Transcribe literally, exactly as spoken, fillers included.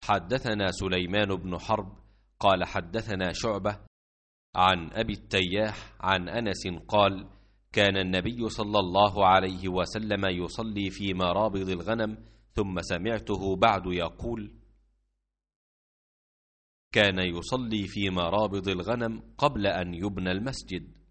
حدثنا سليمان بن حرب قال حدثنا شعبة عن أبي التياح عن أنس قال كان النبي صلى الله عليه وسلم يصلي في مرابض الغنم ثم سمعته بعد يقول كان يصلي في مرابض الغنم قبل أن يبنى المسجد.